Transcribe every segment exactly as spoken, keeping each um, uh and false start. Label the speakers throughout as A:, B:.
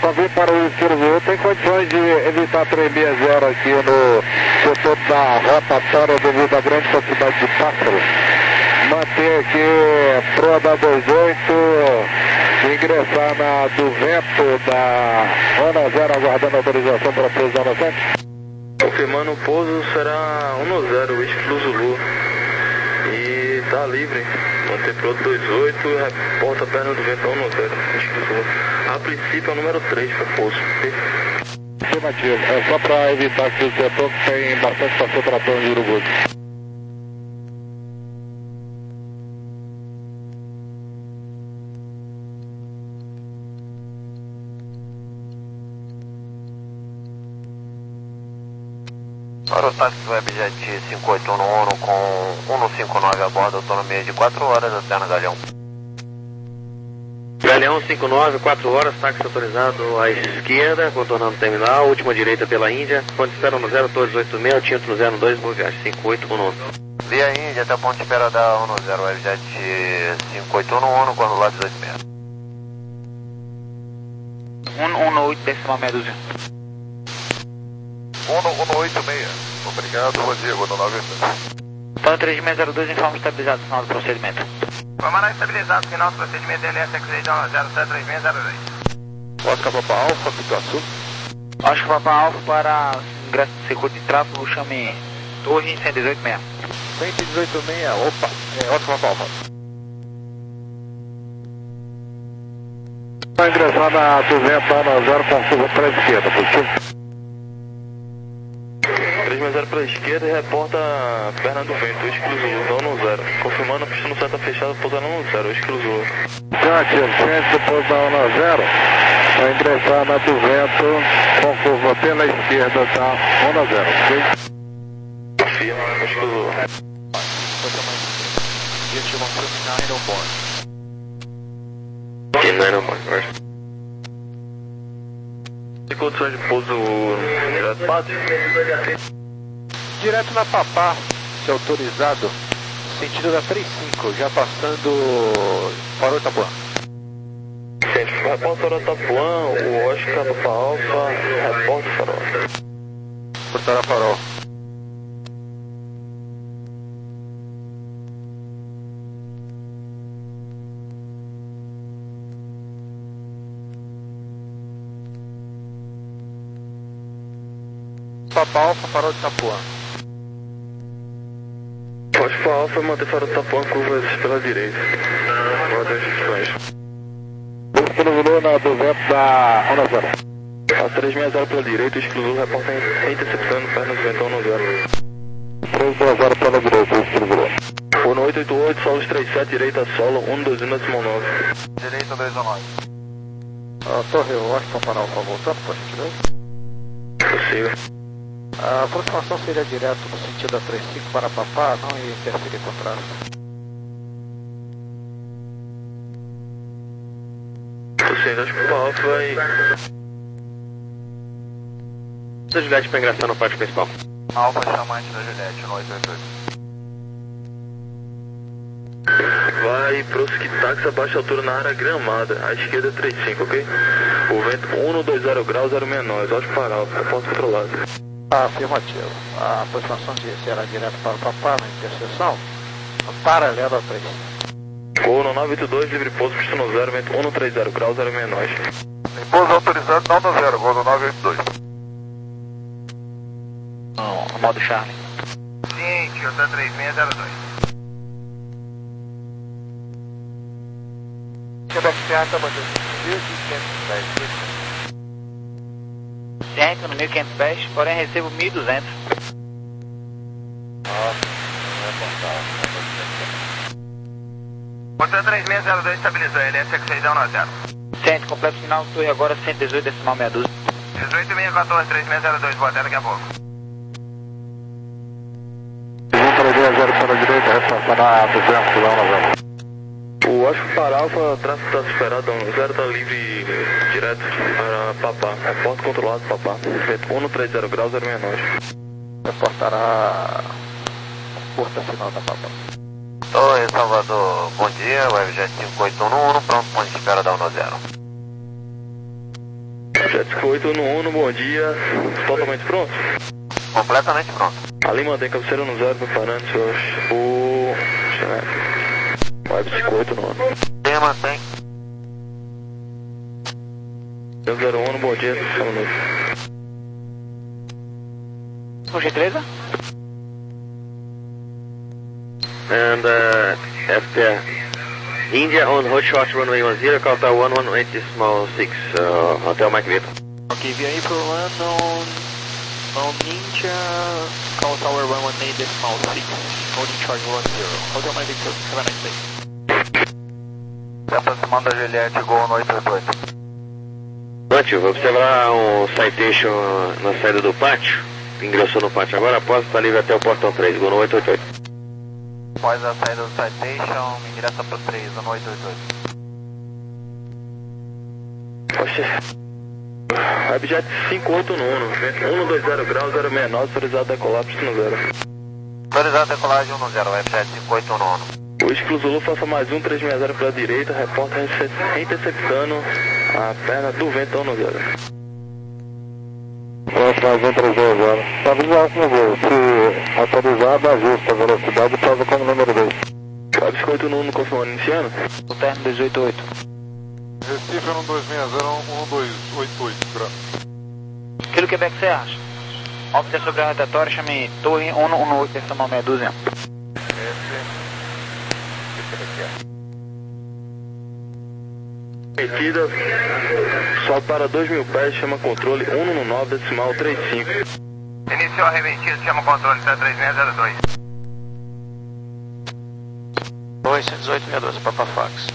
A: só vir para o Ciro Zulu, tem condições de evitar três seis zero aqui no setor da rotatória devido à grande quantidade de pássaros. Manter aqui proa da vinte e oito, ingressar na do vento da Zona Zero, aguardando autorização para pouso Zona sete.
B: Confirmando o pouso, será um zero, Whisky Zulu. E tá livre, manter proa do vinte e oito, reporta perna do vento um zero, Whisky Zulu. A princípio é o número três para pouso.
A: Afirmativo, é só para evitar que o setor tem bastante concentração de urubu.
C: Para o táxi Webjet cinco oito um no ONU com cento e cinquenta e nove a bordo, autonomia de quatro horas, até na Galeão.
D: Galeão cinquenta e nove, quatro horas, táxi autorizado à esquerda, contornando o terminal, última direita pela Índia, ponto de espera no zero dois oito seis, tinto no zero dois, boa viagem, cinco oito um nove.
C: Via Índia até o ponto de espera da um zero, Webjet cinco oito um no ONU, quando lá dezoito seis.
E: um oito decimal meia dúzia.
C: um oito seis, obrigado, bom dia, vou dar nove.
E: Para três seis zero dois, informe estabilizado, final do procedimento.
F: Camarada estabilizado, final do procedimento, L S X zero sete três seis zero dois.
A: Oscar Papa Alfa, Pituaçu.
E: Oscar Papa Alfa para ingresso de circuito de tráfego, chame Torre cento e dezoito seis.
A: cento e dezoito seis, opa, é Oscar Papa Alfa. Vai ingressar na duzentos Zona Zero com curva para a esquerda, positivo.
B: três seis zero para a esquerda e reporta perna do vento, exclusivo, um zero. Confirmando a pista no seta fechada, pousando um zero, exclusivo.
A: Santos, centro, depois da um zero, vai ingressar na do vento com curva pela esquerda da um zero, ok?
B: Confirma, exclusivo.
D: nine on board.
B: Tem condições de pouso direto, Padre?
A: Direto na Papá, se autorizado, sentido da trinta e cinco, já passando para o Itapuã.
B: Repórter para o Itapuã, o Oscar Papa Alfa, repórter farol.
A: Portar a farol. Papa Alfa, farol de Itapuã.
B: Oscar Alfa, manter farol de Itapuã, curvas pela direita. Ordem de instruções.
A: Exclusivo na duzentos da um zero.
B: A três seis zero pela direita, exclusivo, reporta interceptando perna do vento um zero.
A: três seis zero pela direita, exclusivo.
B: um oito oito oito, solos trinta e sete, direita solo, um dois um decimal nove.
C: Direita dois nove.
A: A torre Washington para Alfa voltando, por gentileza.
B: Possível.
A: A aproximação seria direto no sentido da trinta e cinco para Papá, não ia interferir com o tráfego.
B: Possível, acho que o Papa Alfa vai...
D: Da Juliette para ingressar no pátio principal.
C: Alfa chamante da Juliette, um oito oito oito.
B: Vai prosseguir táxi a baixa altura na área gramada, à esquerda trinta e cinco, ok? O vento um dois zero graus, zero menor, Oscar para Alfa, ponto controlado.
A: Afirmativo. A aproximação de, será direto para o Papá na interseção, paralela a três.
B: Gol no nove oito dois, livre pouso, pista no zero, vento um três zero graus, zero menor.
C: Pouso autorizado, não no zero, gol no nove oito dois.
E: No, no modo Charlie.
F: Ciente, eu tô três seis zero dois.
C: Quebec Serra está batendo mil quinhentos e dez.
E: Centro no mil e quinhentos pés, porém recebo mil e duzentos.
C: Nossa, não é contável.
F: Você três seis zero dois estabilizou, L S X um zero.
E: Centro, completo final, torre agora cento e dezoito decimal meia dúzia.
F: dezoito seis um quatro, três seis zero dois, boa até daqui a pouco.
A: um para zero para a direita, responderá a duzentos da um zero.
B: O Oscar para Alfa, tráfego está superado, um zero está livre direto para Papá, reporte controlado Papá, vento um três zero graus, zero menor.
A: Reportará curta final da Papá.
C: Oi, Salvador, bom dia, Webjet cinco oito um no ONU, pronto, ponto de espera da um zero.
B: Jet cinco oito no Uno, bom dia. Totalmente pronto?
C: Completamente pronto.
B: Ali mantém cabeceira no zero, preparando seus... O... Web cinco oito no Uno.
C: Tem, mantém.
B: zero um, bom dia, estamos no...
E: Por gentileza?
D: And uh, after India on hot short runway one zero, call tower one one eight small six, uh, Hotel Mike Victor.
E: Ok, V I P for London, on Ninja, call tower one one eight small six, holding charge one zero, Hotel Mike Victor, have a nice day.
C: Se aproximando da Juliette, Gol no oito oito oito.
D: Pátio, vou observar um citation na saída do pátio. Ingressou no pátio agora, após está livre até o portão três, Gol no oito oito oito.
C: Após a saída do citation, ingressa para o três, no oito oito oito.
B: Poxa. Webjet cinco oito no Uno, um dois zero graus, zero seis nove, autorizado a decolar, pista no zero.
C: Autorizado a decolagem um zero, Webjet cinco oito no Uno.
B: O Whisky Zulu faça mais um, três seis zero pela direita, reporta interceptando a perna do vento no zero.
A: Faça mais um, três seis zero. Está avisado no voo. Se autorizado, ajusta a velocidade e passa como número dois.
B: Web cinco oito no Uno, confirmando iniciando.
E: O terno dois oito oito.
G: Recife um dois seis zero um dois oito oito, grau.
E: Kilo Quebec, você acha? Óbvio sobre a rotatória, chame Torre um um oito, decimal meia dúzia.
B: Metida, só para dois mil pés, chama controle um um nove, decimal trinta e cinco.
F: Iniciou a remetida, chama controle zero três seis zero dois.
E: dois um oito meia dúzia, Papa Fox.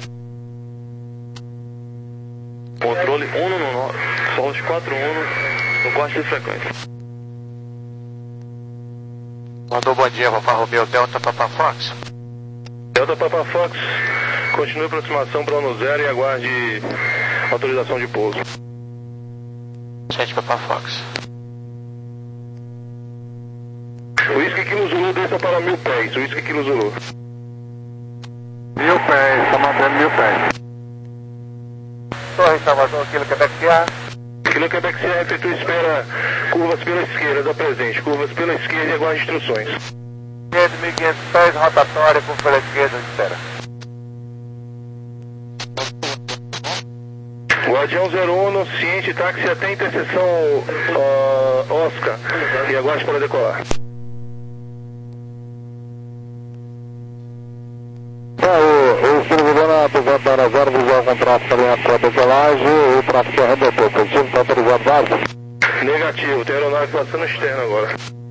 B: Controle um um nove, só os quatro Uno no corte de frequência.
C: Mandou bom dia, Papa Romeo, Delta Papa Fox.
B: Delta Papa Fox, continue a aproximação para o Uno zero e aguarde autorização de pouso.
E: sete Papa Fox.
B: Whisky Kilo Zulu desça para mil pés, Whisky Kilo Zulu.
A: Mil pés, está mantendo mil pés.
C: Torre Salvador, Kilo Quebec Sierra.
B: Kilo Quebec Sierra, efetua espera curvas pela esquerda, da presente, curvas pela esquerda e aguarde instruções.
C: mil e quinhentos pés, rotatória, curva pela esquerda, espera.
B: Guardião zero um, ciente, táxi até interseção uh, Oscar e aguarde para decolar.
A: Tá, o, o Silvio apesar da hora zero, visual com tráfego para a sua decolagem, o tráfego arrebentou. Positivo, está autorizado base?
B: Negativo, tem aeronave passando externo agora.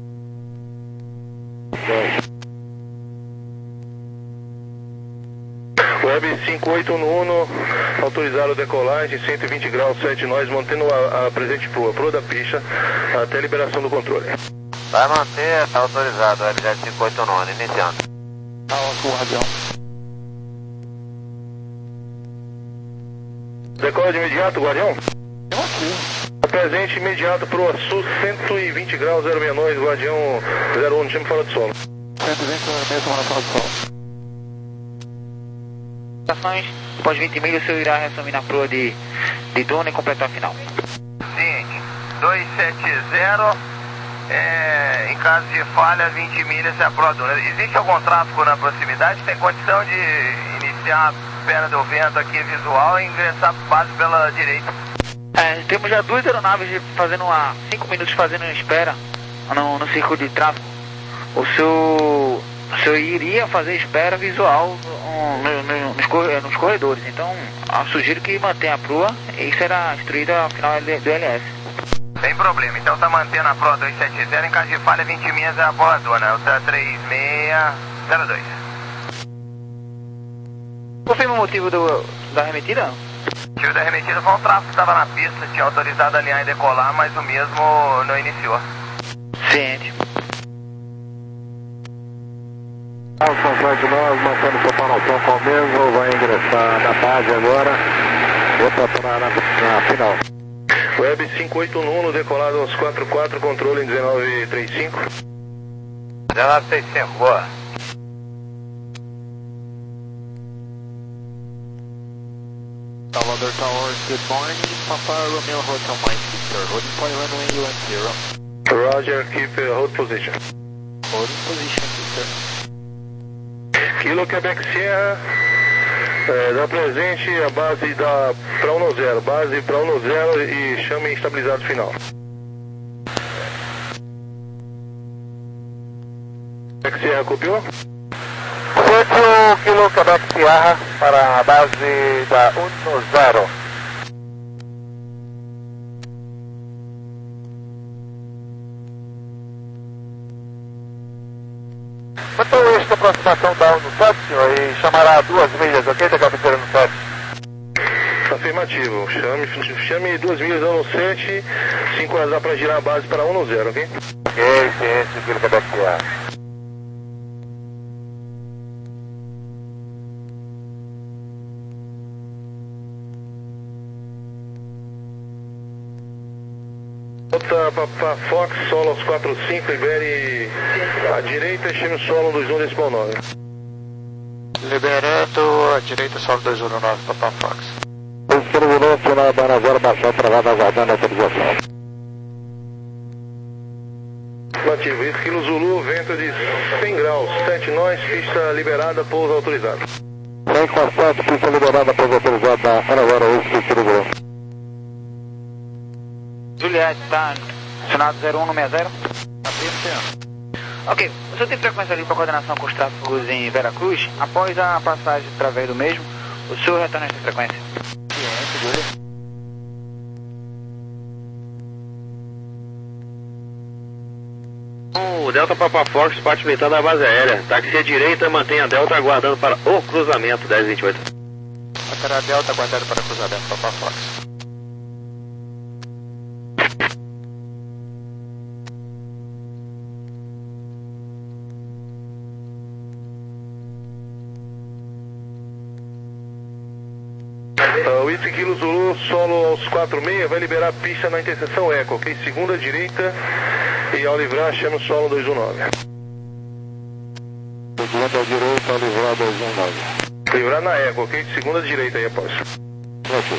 B: Web cinco oito no Uno, autorizado decolagem, cento e vinte graus, sete nós, mantendo a, a presente proa, proa da pista, até a liberação do controle.
C: Vai manter, está autorizado, Webjet cinco oito no Uno, iniciando.
E: Tá ótimo, Guardião.
B: Decola de imediato, Guardião? Presente imediato proa sul, cento e vinte graus, zero seis nove, Guardião zero um, chame fora do solo.
E: cento e vinte, meia semana fora do solo. Após vinte milhas, o senhor irá reassumir na proa de, de dona e completar a final.
F: Seguinte, dois sete zero, é, em caso de falha, vinte milhas é a proa dona. Existe algum tráfego na proximidade? Tem condição de iniciar a perna do vento aqui visual e ingressar base pela direita?
E: É, temos já duas aeronaves fazendo uma cinco minutos fazendo espera no, no circuito de tráfego. O senhor, o senhor iria fazer espera visual no, no, no, nos, corre, nos corredores. Então, eu sugiro que mantenha a proa e será instruída a final do L S.
F: Sem problema, então tá mantendo a proa dois sete zero, em caso de falha, vinte milhas é a proa dona, o três seis zero dois.
E: Confirma o motivo do, da remetida?
F: O motivo da remetida foi um tráfego que estava na pista, tinha autorizado a alinhar e decolar, mas o mesmo não iniciou.
E: Ciente.
A: Alfa Flight nove, mantendo separação com o mesmo, vai ingressar na base agora, outra para na, na final.
B: Web cinco oito um, decolado aos quatro quatro, controle em dezenove trinta e cinco.
C: dezenove trinta e cinco, boa.
G: Salvador
H: Condor Towers, good morning. Papa Romeo Hotel Mike Victor, holding point runway U N zero.
B: Roger, keep uh, hold position.
H: Holding position, Victor.
B: Kilo Quebec Sierra, é, dá presente a base da para um zero, base para um zero e chame estabilizado final. Quebec Sierra copiou?
A: oito Kilo Quebec Sierra para a base da um zero. Quanto a esta aproximação da um sete, senhor, e chamará duas milhas, ok, da cabeceira no sete?
B: Afirmativo, chame, chame duas milhas da um sete, cinco horas dá para girar a base para um zero, ok?
A: Ok, ciência, Kilo Quebec Sierra.
B: Volta para Fox, solo aos quatro cinco, libere a direita e chame o solo dois um decimal nove.
H: Liberando a direita, solo dois um nove, Papa Fox.
A: Escrevilou-se na Bana Zero, baixou, travada, aguardando a autorização.
B: Ativo, isso, Kilo Zulu, vento de cem graus, sete nós, pista liberada, pouso autorizado.
A: cem com sete, pista liberada, pouso autorizado da Bana Zero, isso, escrevilou.
E: Juliette, está acionado zero um no sessenta?
H: Afirmo, senhor.
E: Ok, o senhor tem frequência ali para coordenação com os tráfegos em Veracruz? Após a passagem através do mesmo, o senhor retorna esta frequência?
H: Ciência, Juliette.
D: O Delta Papa Fox, parte militar da base aérea. Táxi à direita, mantenha a Delta aguardando para o cruzamento, dez vinte e oito.
H: Matará Delta aguardando para cruzamento, Papa Fox.
B: Uh, Whisky Kilo Zulu, solo aos quatro seis, vai liberar a pista na interseção Eco, ok? Segunda direita e ao livrar chama o solo dois um nove.
A: Segunda direita, livrar dois um nove.
B: Livrar na Eco, ok? Segunda direita aí após.
A: Ok.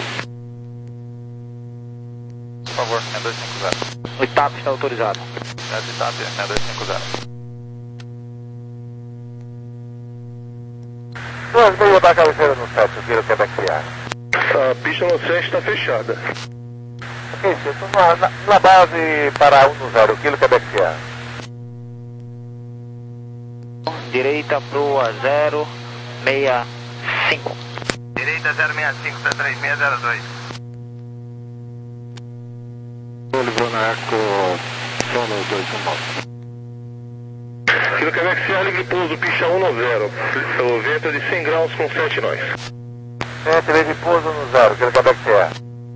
H: Por favor, sessenta e dois cinquenta.
E: O I T A P está autorizado.
H: Essa etapa, sessenta e dois cinquenta.
A: Duas milhas da cabeceira no sete, Kilo Quebec Sierra.
B: A pista no sete está fechada.
A: Ok, senhor, na, na, na base para um zero, Kilo Quebec Sierra.
E: Direita pro zero seis cinco.
F: Direita zero seis cinco, tá três seis zero dois.
A: Livrou na Eco, solo dois um nove.
B: Kilo Quebec Sierra, livre pouso, pista um zero. O vento é de cem graus com sete nós.
A: Entre de pouso no zero, Kilo Quebec Sierra.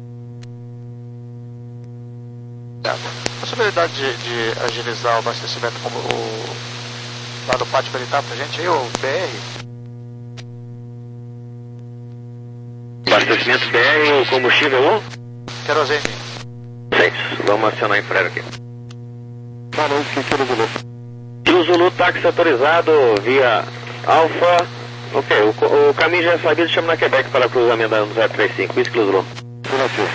H: Possibilidade de, de agilizar o abastecimento como o, lá do pátio militar pra gente aí, o B R?
D: Abastecimento B R, o combustível um?
H: Querosene.
D: seis. Vamos acionar em freio aqui.
A: Valeu, Kilo Zulu.
D: Kilo Zulu, táxi autorizado via Alfa. Ok, o, o caminho já é sabido, chama na Quebec para cruzamento da zero três cinco. Isso, Kilo Zulu.
A: Relativo.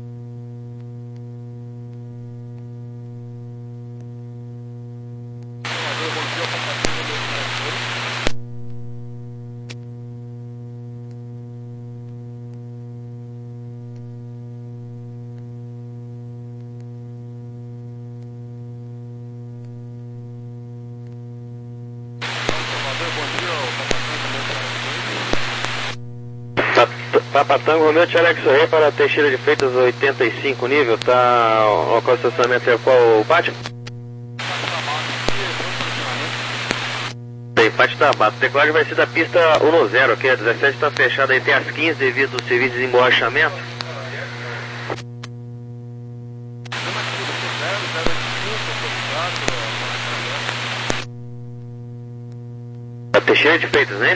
D: Papa Tango, Romeo Charlie X-Ray para Teixeira de Freitas oitenta e cinco nível, tá o local de estacionamento é qual o pátio? Tem, pátio da Bata. O decolagem vai ser da pista um zero, ok? A dezessete está fechada aí até as quinze devido ao serviço de desemborrachamento. A Teixeira de Freitas, né?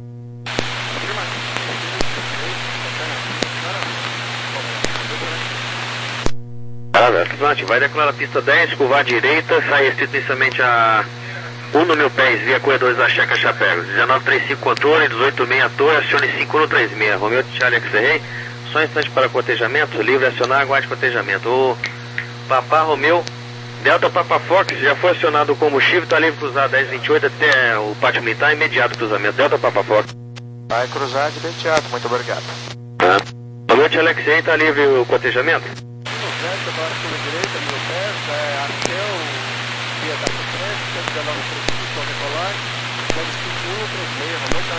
D: Vai declarar a pista dez, curvar à direita, sai estrictamente a um no mil pés, via corredores da Checa Chapéu. dezenove trinta e cinco controle, dezoito seis torre, acione cinco um três seis. Romeo Charlie X-Ray, só um instante para cotejamento, livre acionar, aguarde cotejamento. O Papá Romeu, Delta Papa Fox, já foi acionado o combustível, está livre cruzar dez vinte e oito até o pátio militar, imediato cruzamento. Delta Papa Fox.
H: Vai cruzar de imediato, muito obrigado.
D: Tá. Boa noite, Alexei, está livre o cotejamento?
I: Certo, agora pela direita, mil pés, é, até o Via da Frente, cento e dezenove preciso, só decolar, deve cinco um três seis, Romeu está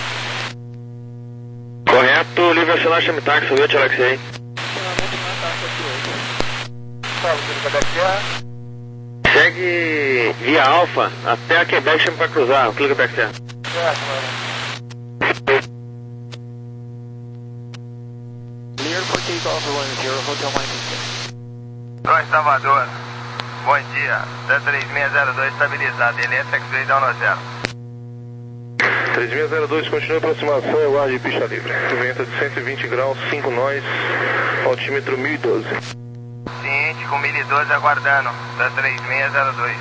I: aqui.
D: Correto, livre acionar, chame táxi, boa noite, Alexei.
I: Finalmente não é táxi aqui hoje.
H: Fala, Quebec Serra.
D: Segue via Alfa até a Quebec, chame para cruzar, clica Quebec Serra.
H: Certo, mano.
I: Clear for takeoff one zero, Hotel Mike Victor.
F: Troy Salvador, bom dia. Da três seis zero dois estabilizado, Delete X-Ray down no zero.
B: três seis zero dois, continua a aproximação, eu guarde pista livre. Vento de cento e vinte graus, cinco nós, altímetro mil e doze.
F: Ciente com mil e doze aguardando, da três seis zero dois.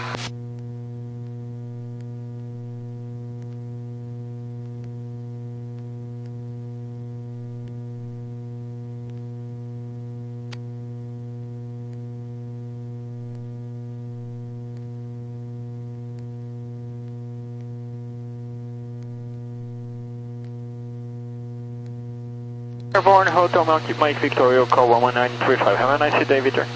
I: Airborne Hotel Mike Victor, will call one one nine three five. Have a nice day, Victor.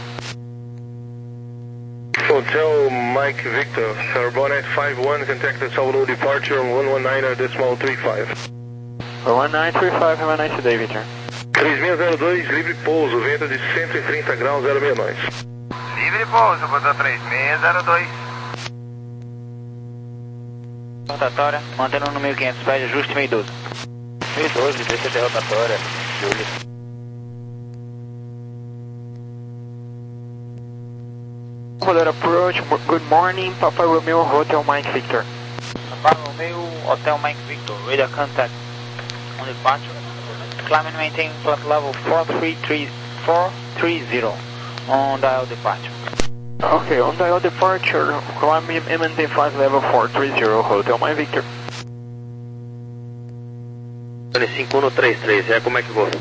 B: Hotel Mike Victor, Airborne eight five one, contacted Salvador departure on one one nine decimal three five.
I: one one nine three five, have a nice day, Victor.
B: três seis zero dois, livre pouso, vento de cento e trinta graus, zero seis nós.
F: Livre pouso, botão três seis zero dois.
E: Rotatória, mantendo no mil e quinhentos pés, ajuste mil e doze.
C: mil e doze, D C T rotatória, Júlio.
I: Salvador approach, good morning, Papa Romeo Hotel Mike Victor.
E: Papa Romeo, Hotel Mike Victor, radar contact on departure. Climb and maintain flight level four three three four three zero on dial departure.
I: Okay, on dial departure, climb and maintain flight level four three zero, Hotel Mike Victor.
D: cinco um três três, é como é que vou?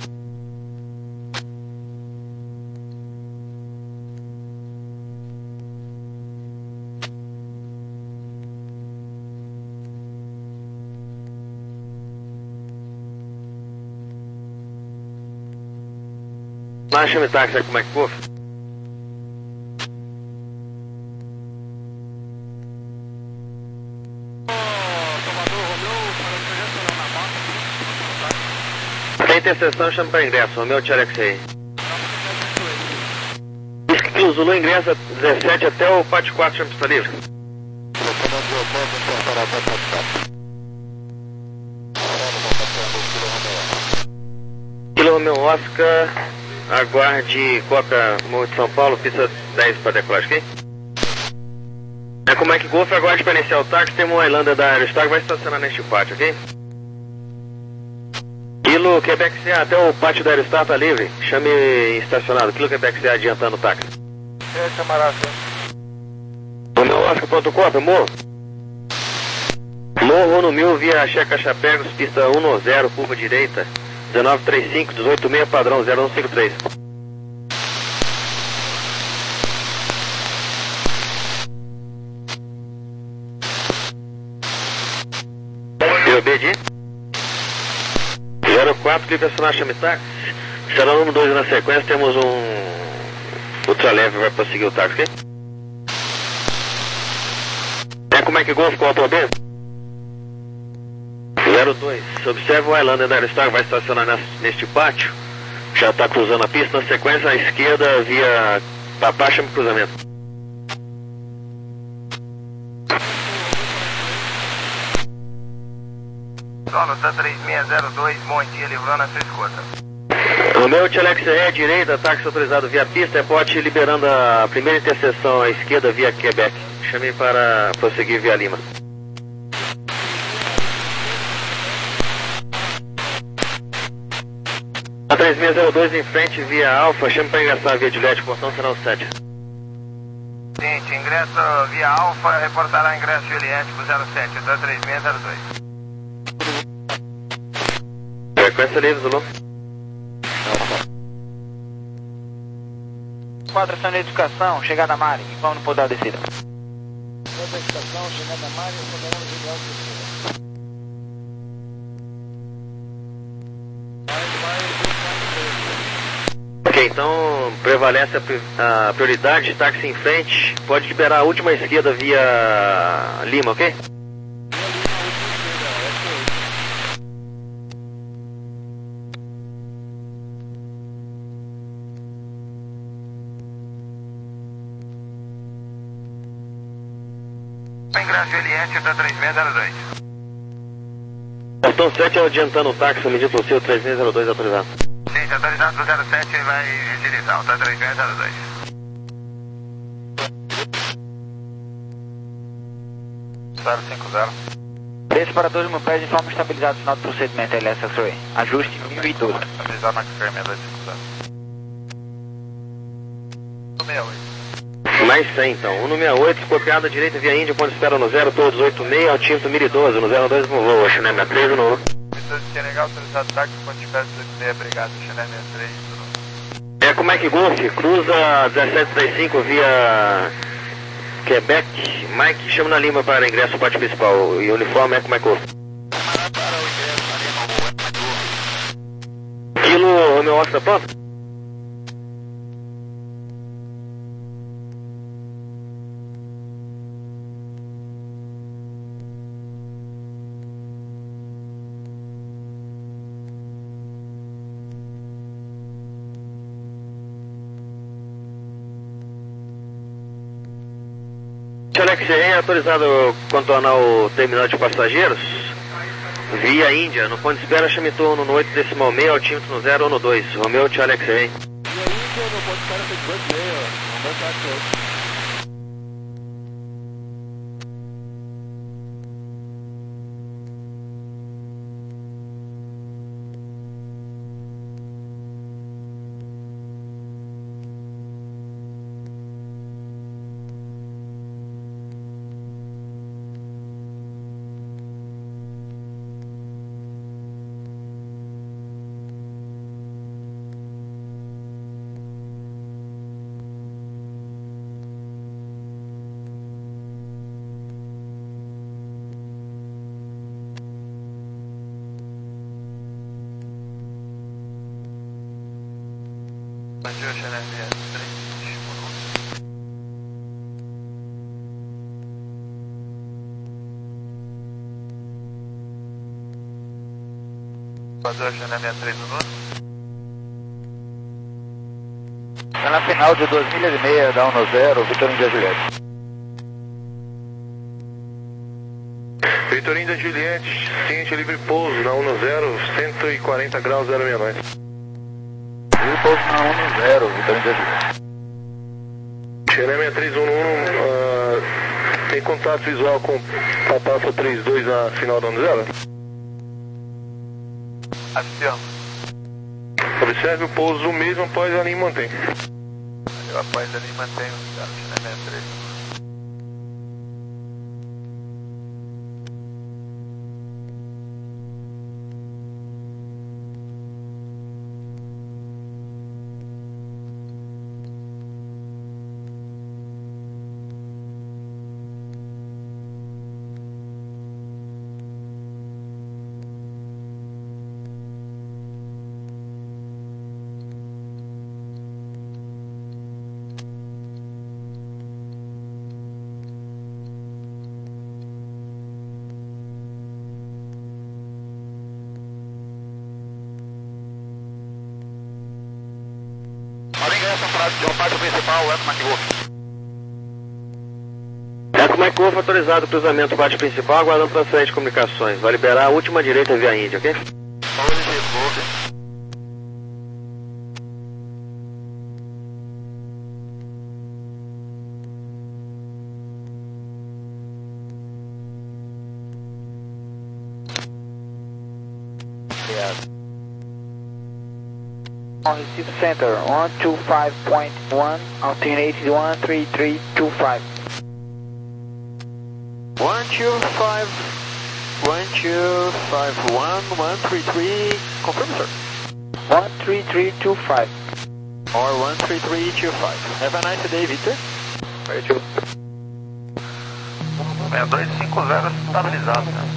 D: Lá, chame táxi, é como é que vou? Tem interseção, chama para ingresso, Romeu Tio Alexei. Diz que o Zulu ingressa dezessete até o pátio quatro, chama para livre. Kilo Romeu Oscar, aguarde Coca Morro de São Paulo, pista dez para decolagem, ok? É como é que Golf, aguarde para iniciar o táxi, tem uma Highlander da Aerostar que vai estacionar neste pátio, ok? Kilo Quebec C A, até o pátio da Aerostar está livre, chame estacionado, Kilo Quebec C A adiantando o táxi.
H: É, camarada.
D: Romeu Oscar, ponto Copa, Morro. Morro no mil via Checa Chapecos, pista um no zero, curva direita, dezenove trinta e cinco, dezoito seis, padrão zero um cinco três. P O B de zero quatro, livre acionar, chame táxi. Será o número dois na sequência, temos um ultraleve, vai prosseguir o táxi, ok? É como é que Golf, qual a P O B? zero dois, observa o Highlander da Aerostar, vai estacionar neste pátio, já está cruzando a pista, na sequência à esquerda via Papá, chama cruzamento.
F: Solo, tá três seis zero dois, bom dia, livrando a sua escuta.
D: Romeu Tio Alexei é direita, táxi autorizado via pista, é pote liberando a primeira interseção à esquerda via Quebec, chame para prosseguir via Lima. A três seis zero dois em frente via Alfa, chame para ingressar via Juliette, portão será o sete.
F: Gente, ingresso via Alfa, reportará ingresso Juliette pro zero sete, tá três seis zero dois.
D: Frequência livre, Zulu.
E: quatro, ação de educação, chegada a Mari, vamos no podal descida.
I: Quatro, educação, chegada a Mari, poderemos ir ao descida.
D: Ok, então prevalece a, pri a prioridade, táxi em frente, pode liberar a última esquerda via Lima, ok?
F: Ingresso Juliette, da três seis zero dois.
D: Portão sete adiantando o táxi, medido possível, três seis zero dois autorizado.
F: Sim, autorizado do zero sete vai utilizar, tá três seis zero dois. zero cinco zero.
E: Separador de pés de forma estabilizada, final do procedimento L S X-Ray. Ajuste mil e doze.
F: Avisar na câmera dois cinco zero. sessenta e oito.
D: Mais cem então, um no sessenta e oito, copiada direita via Índia, ponto espera no zero, todos oito seis, altímetro mil e doze, no zero dois com voo, China sessenta e três no um.
F: Precisa de Senegal, autorizado táxi, ponto espera oito seis, obrigado, China sessenta e três no
D: É como é que Golf, cruza dezessete trinta e cinco via Quebec, Mike, chama na Lima para ingresso ao pátio principal, e uniforme é como é que Golf. Kilo, Romeo Oscar, pronto? Alex é autorizado a contornar o terminal de passageiros via Índia, no ponto de espera chame turno no oito decimal meio, altímetro no zero ou no dois, Romeo Charlie X A.
I: Via Índia, no ponto de espera foi dezoito e meio, Romeo Charlie X A.
F: Padrão China sessenta e três no nono.
E: Está na final de duas milhas e meia, da um no zero, Vitorino da Juliette.
B: Vitorino da Juliette, ciente livre pouso na um no zero, cento e quarenta graus zero sessenta e nove.
E: Livre pouso na um no zero, Vitorino da Juliette.
B: China sessenta e três um no um, uh, tem contato visual com Papassa trinta e dois na final da um no zero?
F: Aciona.
B: Observe o pouso mesmo após a linha mantém.
F: Eu após a linha mantém o China sessenta e três.
D: John Parque principal, Eco McGolf. Eco McGolf autorizado o cruzamento pátio principal, aguardando transferência de comunicações. Vai liberar a última direita via Índia, ok?
E: On Recife Center, one two five point one, alternate one three three two five.
H: one two five, one two five one, one three three, confirm, sir.
E: one three three two five.
I: or one three three two five. Have a nice day, Victor.
D: Vai, tio.
F: seis dois cinco zero estabilizado, né?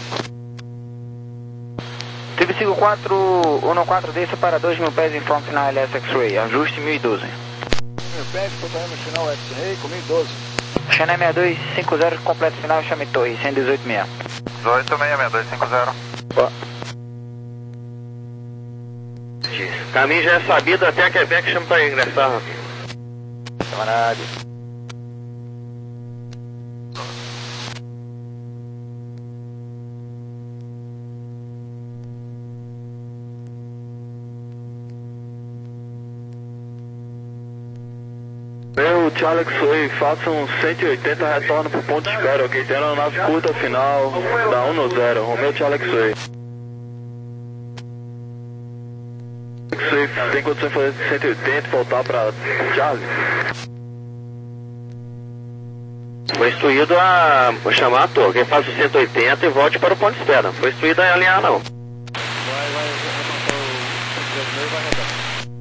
E: Teve cinco quatro um quatro, desça para dois mil pés em front final L S X-Ray, ajuste mil e doze.
I: mil pés, totalmente final X-Ray com mil e doze.
E: China seis dois cinco zero, completo final, chame torre, cento e dezoito seis.
F: dezoito seis, seis dois cinco zero.
E: Boa.
D: Caminho já é sabido, até a Quebec chama para ingressar.
I: Camarada.
B: Meu Charlie X-Ray, faça um cento e oitenta, retorno pro ponto de espera, ok? Tem a nave curta final da um no zero, Romeu Charlie X-Ray. X-Ray tem condição de fazer cento e oitenta e voltar pra Charlie?
D: Foi instruído a chamar a torre, quem faz o cento e oitenta e volte para o ponto de espera. Foi instruído a alinhar não.
I: Vai, vai, arrematou o e vai rodar.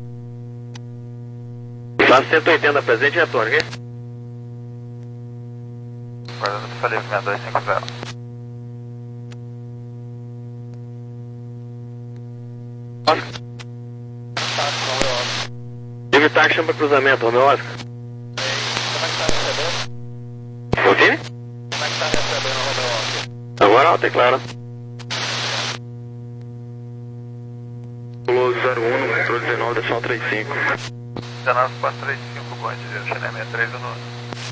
D: Faz cento e oitenta presente e retorno, ok?
F: Guardando pro Felipe, seis dois cinco zero.
D: Tive táxi, chama para cruzamento, Romeu Oscar.
I: Como é que tá recebendo?
D: Ok?
I: Como é que tá recebendo o Romeu Oscar?
D: Agora alta, é claro.
B: Pulou zero um, controle dezenove, decimal trinta e cinco.
F: dezenove quatro três cinco, bom dia, China sessenta e três no nono.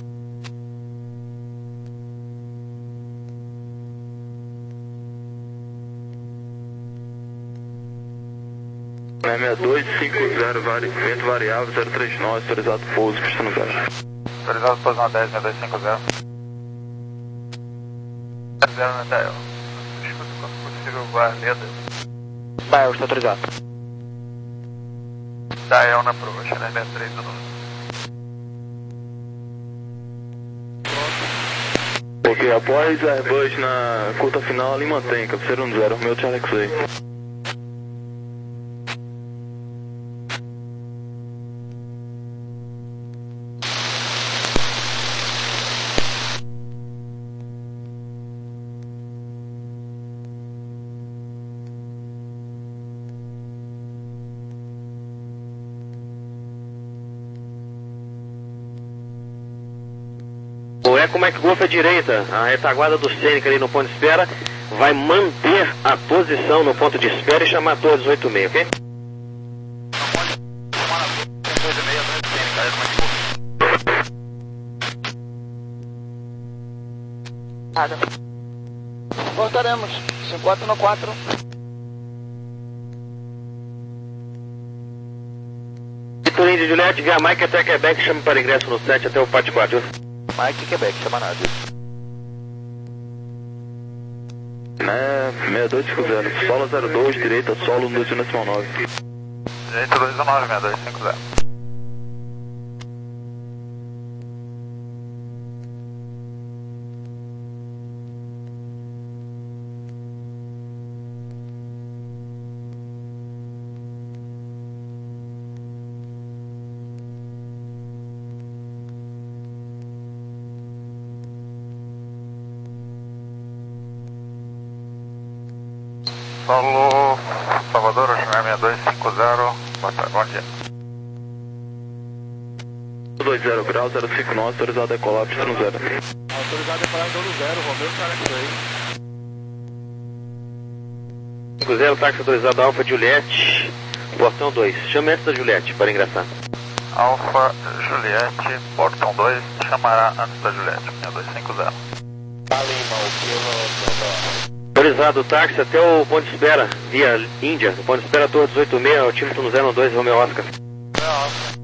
B: seis dois cinco zero, vari, vento variável, zero três nove, autorizado pouso, pista no zero.
F: Autorizado posição dez, seis dois cinco zero. zero na Dael. Escuta quando possível, guarda.
E: Vai, eu estou autorizado.
F: Dael na prova, China sessenta e três no nono.
B: Ok, após Airbus na curta final, ali mantém, cabeceira no zero, meu Charlie X-Ray.
D: O Eco Mike Golf à direita, a retaguarda do Sêneca ali no ponto de espera, vai manter a posição no ponto de espera e chamar a torre dezoito seis, ok?
E: Nada. Voltaremos, cinco quatro no quatro.
D: Vitor Indy Juliette, via Mike até Quebec, chama para ingresso no sete até o Pat quatro.
I: Mike Quebec, chama nada.
B: É, seis dois cinco zero, solo zero dois, direita, solo dois um decimal nove.
F: Direita dois um nove, seis dois cinco zero. Solo Salvador, China seis dois cinco zero, boa tarde, bom dia.
B: dois zero grau, zero cinco nove, autorizado a decolar, pista no zero.
I: Autorizado a decolar em dono zero, Romeu Charlie X-Ray.
D: cinco zero, táxi autorizado Alfa Juliette, portão dois. Chame antes da Juliette para ingressar.
F: Alfa Juliette, portão dois, chamará antes da Juliette, seis dois cinco zero.
D: Autorizado o táxi até o ponto de espera, via Índia, o ponto de espera torre dezoito seis, altímetro no zero dois, Romeu Oscar.
F: Romeu Oscar.